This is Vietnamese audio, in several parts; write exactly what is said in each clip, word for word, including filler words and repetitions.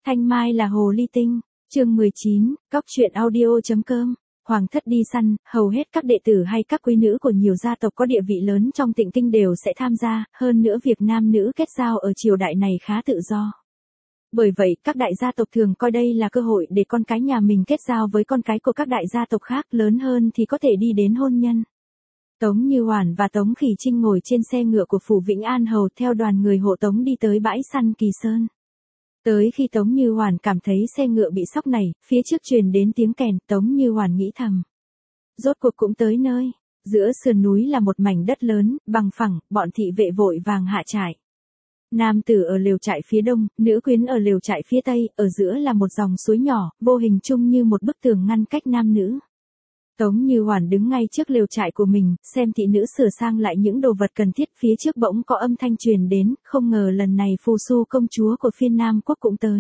Thanh Mai là hồ ly tinh, chương mười chín, cóc truyện audio.com. Hoàng thất đi săn, hầu hết các đệ tử hay các quý nữ của nhiều gia tộc có địa vị lớn trong Tịnh Kinh đều sẽ tham gia, hơn nữa việc nam nữ kết giao ở triều đại này khá tự do. Bởi vậy, các đại gia tộc thường coi đây là cơ hội để con cái nhà mình kết giao với con cái của các đại gia tộc khác, lớn hơn thì có thể đi đến hôn nhân. Tống Như Hoản và Tống Khỉ Trinh ngồi trên xe ngựa của phủ Vĩnh An Hầu theo đoàn người hộ tống đi tới bãi săn Kỳ Sơn. Tới khi Tống Như Hoản cảm thấy xe ngựa bị sóc này, phía trước truyền đến tiếng kèn, Tống Như Hoản nghĩ thầm. Rốt cuộc cũng tới nơi, giữa sườn núi là một mảnh đất lớn, bằng phẳng, bọn thị vệ vội vàng hạ trại. Nam tử ở lều trại phía đông, nữ quyến ở lều trại phía tây, ở giữa là một dòng suối nhỏ, vô hình chung như một bức tường ngăn cách nam nữ. Tống Như Hoản đứng ngay trước lều trại của mình, xem thị nữ sửa sang lại những đồ vật cần thiết, phía trước bỗng có âm thanh truyền đến, không ngờ lần này Phù Su công chúa của phiên Nam quốc cũng tới.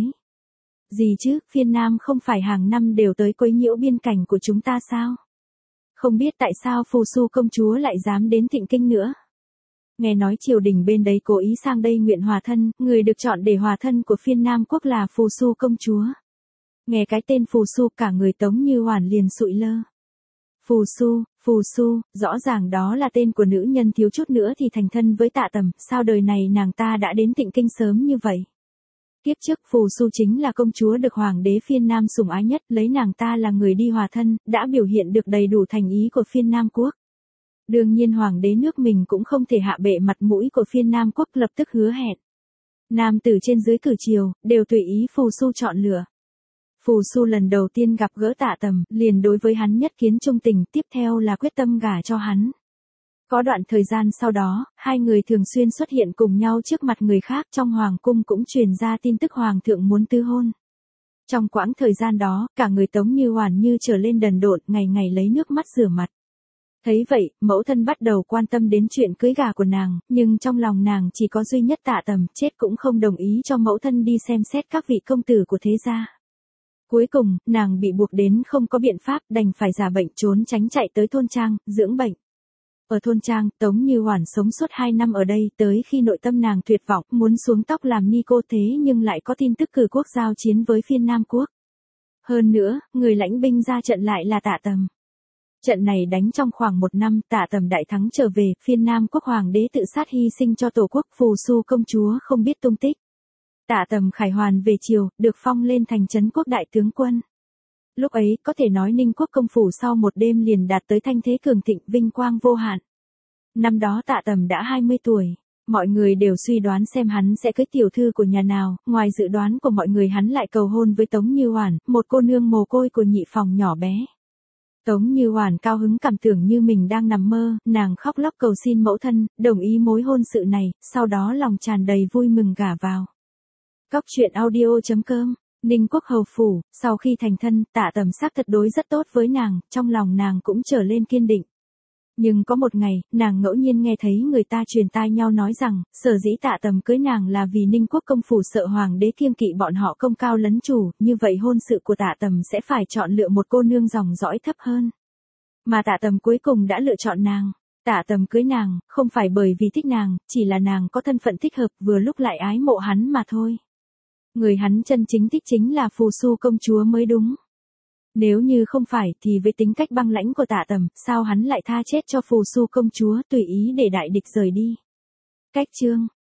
Gì chứ, phiên Nam không phải hàng năm đều tới quấy nhiễu biên cảnh của chúng ta sao? Không biết tại sao Phù Su công chúa lại dám đến Tịnh Kinh nữa. Nghe nói triều đình bên đấy cố ý sang đây nguyện hòa thân, người được chọn để hòa thân của phiên Nam quốc là Phù Su công chúa. Nghe cái tên Phù Su cả người Tống Như Hoản liền sụi lơ. Phù Su, Phù Su, rõ ràng đó là tên của nữ nhân thiếu chút nữa thì thành thân với Tạ Tầm, sao đời này nàng ta đã đến Tịnh Kinh sớm như vậy? Kiếp trước Phù Su chính là công chúa được hoàng đế phiên Nam sủng ái nhất, lấy nàng ta là người đi hòa thân, đã biểu hiện được đầy đủ thành ý của phiên Nam quốc. Đương nhiên hoàng đế nước mình cũng không thể hạ bệ mặt mũi của phiên Nam quốc, lập tức hứa hẹn. Nam tử trên dưới cử triều, đều tùy ý Phù Su chọn lựa. Phù Su lần đầu tiên gặp gỡ Tạ Tầm, liền đối với hắn nhất kiến trung tình, tiếp theo là quyết tâm gả cho hắn. Có đoạn thời gian sau đó, hai người thường xuyên xuất hiện cùng nhau trước mặt người khác, trong hoàng cung cũng truyền ra tin tức hoàng thượng muốn tứ hôn. Trong quãng thời gian đó, cả người Tống Như Hoản như trở lên đần độn, ngày ngày lấy nước mắt rửa mặt. Thấy vậy, mẫu thân bắt đầu quan tâm đến chuyện cưới gả của nàng, nhưng trong lòng nàng chỉ có duy nhất Tạ Tầm, chết cũng không đồng ý cho mẫu thân đi xem xét các vị công tử của thế gia. Cuối cùng, nàng bị buộc đến không có biện pháp, đành phải giả bệnh trốn tránh chạy tới thôn trang, dưỡng bệnh. Ở thôn trang, Tống Như Hoản sống suốt hai năm ở đây, tới khi nội tâm nàng tuyệt vọng, muốn xuống tóc làm ni cô, thế nhưng lại có tin tức cử quốc giao chiến với phiên Nam quốc. Hơn nữa, người lãnh binh ra trận lại là Tạ Tầm. Trận này đánh trong khoảng một năm, Tạ Tầm đại thắng trở về, phiên Nam quốc hoàng đế tự sát hy sinh cho tổ quốc, Phù Su công chúa không biết tung tích. Tạ Tầm khải hoàn về triều, được phong lên thành trấn quốc đại tướng quân. Lúc ấy, có thể nói Ninh quốc công phủ sau một đêm liền đạt tới thanh thế cường thịnh, vinh quang vô hạn. Năm đó Tạ Tầm đã hai mươi tuổi. Mọi người đều suy đoán xem hắn sẽ cưới tiểu thư của nhà nào, ngoài dự đoán của mọi người hắn lại cầu hôn với Tống Như Hoản, một cô nương mồ côi của nhị phòng nhỏ bé. Tống Như Hoản cao hứng cảm tưởng như mình đang nằm mơ, nàng khóc lóc cầu xin mẫu thân, đồng ý mối hôn sự này, sau đó lòng tràn đầy vui mừng gả vào. Cóc truyện audio.com. Ninh quốc hầu phủ, sau khi thành thân, Tạ Tầm xác thật đối rất tốt với nàng, trong lòng nàng cũng trở lên kiên định. Nhưng có một ngày, nàng ngẫu nhiên nghe thấy người ta truyền tai nhau nói rằng, sở dĩ Tạ Tầm cưới nàng là vì Ninh quốc công phủ sợ hoàng đế kiêng kỵ bọn họ công cao lấn chủ, như vậy hôn sự của Tạ Tầm sẽ phải chọn lựa một cô nương dòng dõi thấp hơn. Mà Tạ Tầm cuối cùng đã lựa chọn nàng. Tạ Tầm cưới nàng, không phải bởi vì thích nàng, chỉ là nàng có thân phận thích hợp, vừa lúc lại ái mộ hắn mà thôi. Người hắn chân chính thích chính là Phù Su công chúa mới đúng. Nếu như không phải thì với tính cách băng lãnh của Tạ Tầm, sao hắn lại tha chết cho Phù Su công chúa, tùy ý để đại địch rời đi. Cách chương